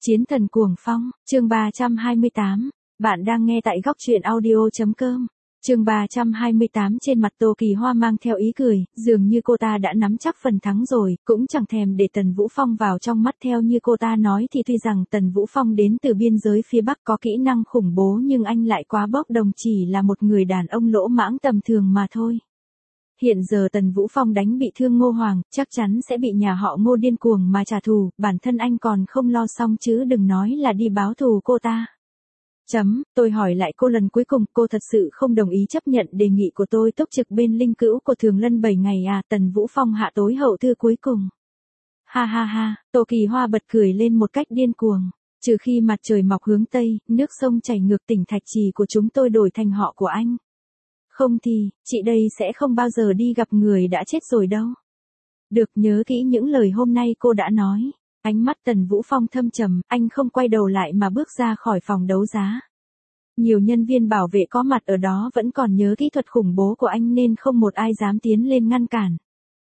Chiến thần cuồng phong, chương 328. Bạn đang nghe tại góc truyện audio.com. Chương 328. Trên mặt Tô Kỳ Hoa mang theo ý cười, dường như cô ta đã nắm chắc phần thắng rồi, cũng chẳng thèm để Tần Vũ Phong vào trong mắt. Theo như cô ta nói thì tuy rằng Tần Vũ Phong đến từ biên giới phía Bắc có kỹ năng khủng bố, nhưng anh lại quá bốc đồng, chỉ là một người đàn ông lỗ mãng tầm thường mà thôi. Hiện giờ Tần Vũ Phong đánh bị thương Ngô Hoàng, chắc chắn sẽ bị nhà họ Ngô điên cuồng mà trả thù, bản thân anh còn không lo xong chứ đừng nói là đi báo thù cô ta. Tôi hỏi lại cô lần cuối cùng, cô thật sự không đồng ý chấp nhận đề nghị của tôi túc trực bên linh cữu của Thường Lân 7 ngày à? Tần Vũ Phong hạ tối hậu thư cuối cùng. Ha ha ha, Tô Kỳ Hoa bật cười lên một cách điên cuồng. Trừ khi mặt trời mọc hướng Tây, nước sông chảy ngược tỉnh Thạch Trì của chúng tôi đổi thành họ của anh. Không thì, chị đây sẽ không bao giờ đi gặp người đã chết rồi đâu. Được, nhớ kỹ những lời hôm nay cô đã nói. Ánh mắt Tần Vũ Phong thâm trầm, anh không quay đầu lại mà bước ra khỏi phòng đấu giá. Nhiều nhân viên bảo vệ có mặt ở đó vẫn còn nhớ kỹ thuật khủng bố của anh nên không một ai dám tiến lên ngăn cản.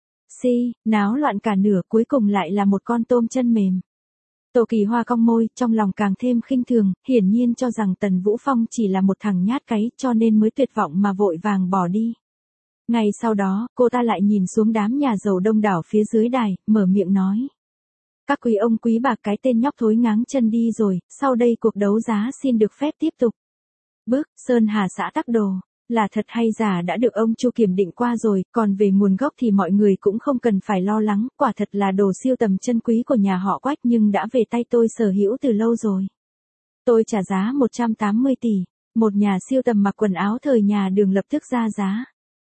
Náo loạn cả nửa, cuối cùng lại là một con tôm chân mềm. Tô Kỳ Hoa cong môi, trong lòng càng thêm khinh thường, hiển nhiên cho rằng Tần Vũ Phong chỉ là một thằng nhát cáy, cho nên mới tuyệt vọng mà vội vàng bỏ đi. Ngày sau đó, cô ta lại nhìn xuống đám nhà giàu đông đảo phía dưới đài, mở miệng nói. Các quý ông quý bà, cái tên nhóc thối ngáng chân đi rồi, sau đây cuộc đấu giá xin được phép tiếp tục. Sơn Hà xã Tắc Đồ, là thật hay giả đã được ông Chu kiểm định qua rồi, còn về nguồn gốc thì mọi người cũng không cần phải lo lắng, quả thật là đồ siêu tầm chân quý của nhà họ Quách nhưng đã về tay tôi sở hữu từ lâu rồi. Tôi trả giá 180 tỷ, một nhà siêu tầm mặc quần áo thời nhà Đường lập tức ra giá.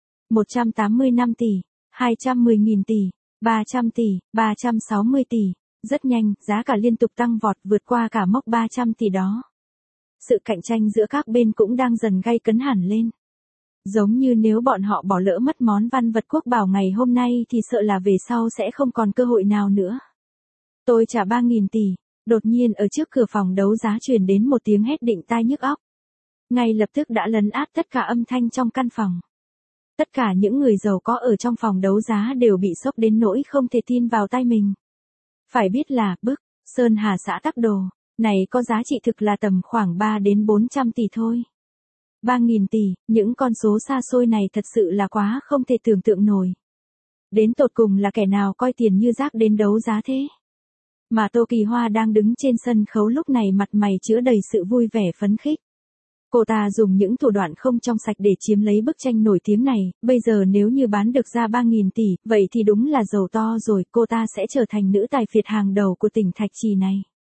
185 tỷ, 210.000 tỷ, 300 tỷ, 360 tỷ, rất nhanh, giá cả liên tục tăng vọt vượt qua cả mốc 300 tỷ đó. Sự cạnh tranh giữa các bên cũng đang dần gay cấn hẳn lên. Giống như nếu bọn họ bỏ lỡ mất món văn vật quốc bảo ngày hôm nay thì sợ là về sau sẽ không còn cơ hội nào nữa. Tôi trả 3.000 tỷ, đột nhiên ở trước cửa phòng đấu giá truyền đến một tiếng hét đinh tai nhức óc. Ngay lập tức đã lấn át tất cả âm thanh trong căn phòng. Tất cả những người giàu có ở trong phòng đấu giá đều bị sốc đến nỗi không thể tin vào tai mình. Phải biết là, Sơn Hà xã Tắc Đồ, này có giá trị thực là tầm khoảng 3 đến 400 tỷ thôi. 3.000 tỷ, những con số xa xôi này thật sự là quá không thể tưởng tượng nổi. Đến tột cùng là kẻ nào coi tiền như rác đến đấu giá thế? Mà Tô Kỳ Hoa đang đứng trên sân khấu lúc này mặt mày chứa đầy sự vui vẻ phấn khích. Cô ta dùng những thủ đoạn không trong sạch để chiếm lấy bức tranh nổi tiếng này, bây giờ nếu như bán được ra 3.000 tỷ, vậy thì đúng là giàu to rồi, cô ta sẽ trở thành nữ tài phiệt hàng đầu của tỉnh Thạch Trì này.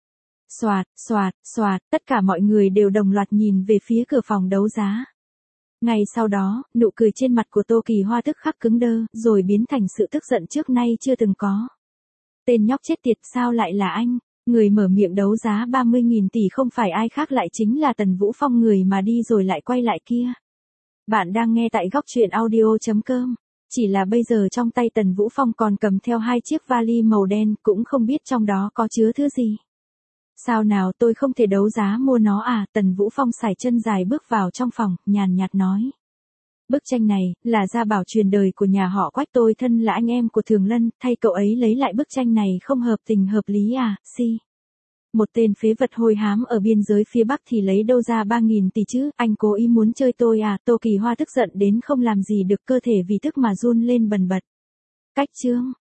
Soạt, tất cả mọi người đều đồng loạt nhìn về phía cửa phòng đấu giá. Ngay sau đó, nụ cười trên mặt của Tô Kỳ Hoa tức khắc cứng đơ, rồi biến thành sự tức giận trước nay chưa từng có. Tên nhóc chết tiệt, sao lại là anh? Người mở miệng đấu giá 30.000 tỷ không phải ai khác lại chính là Tần Vũ Phong, người mà đi rồi lại quay lại kia. Bạn đang nghe tại góc truyện audio.com. Chỉ là bây giờ trong tay Tần Vũ Phong còn cầm theo 2 chiếc vali màu đen, cũng không biết trong đó có chứa thứ gì. Sao nào, tôi không thể đấu giá mua nó à? Tần Vũ Phong sải chân dài bước vào trong phòng, nhàn nhạt nói. Bức tranh này, là gia bảo truyền đời của nhà họ Quách, tôi thân là anh em của Thường Lân, thay cậu ấy lấy lại bức tranh này không hợp tình hợp lý à? Một tên phế vật hôi hám ở biên giới phía Bắc thì lấy đâu ra 3.000 tỷ chứ, anh cố ý muốn chơi tôi à? Tô Kỳ Hoa tức giận đến không làm gì được, cơ thể vì tức mà run lên bần bật. Cách chương,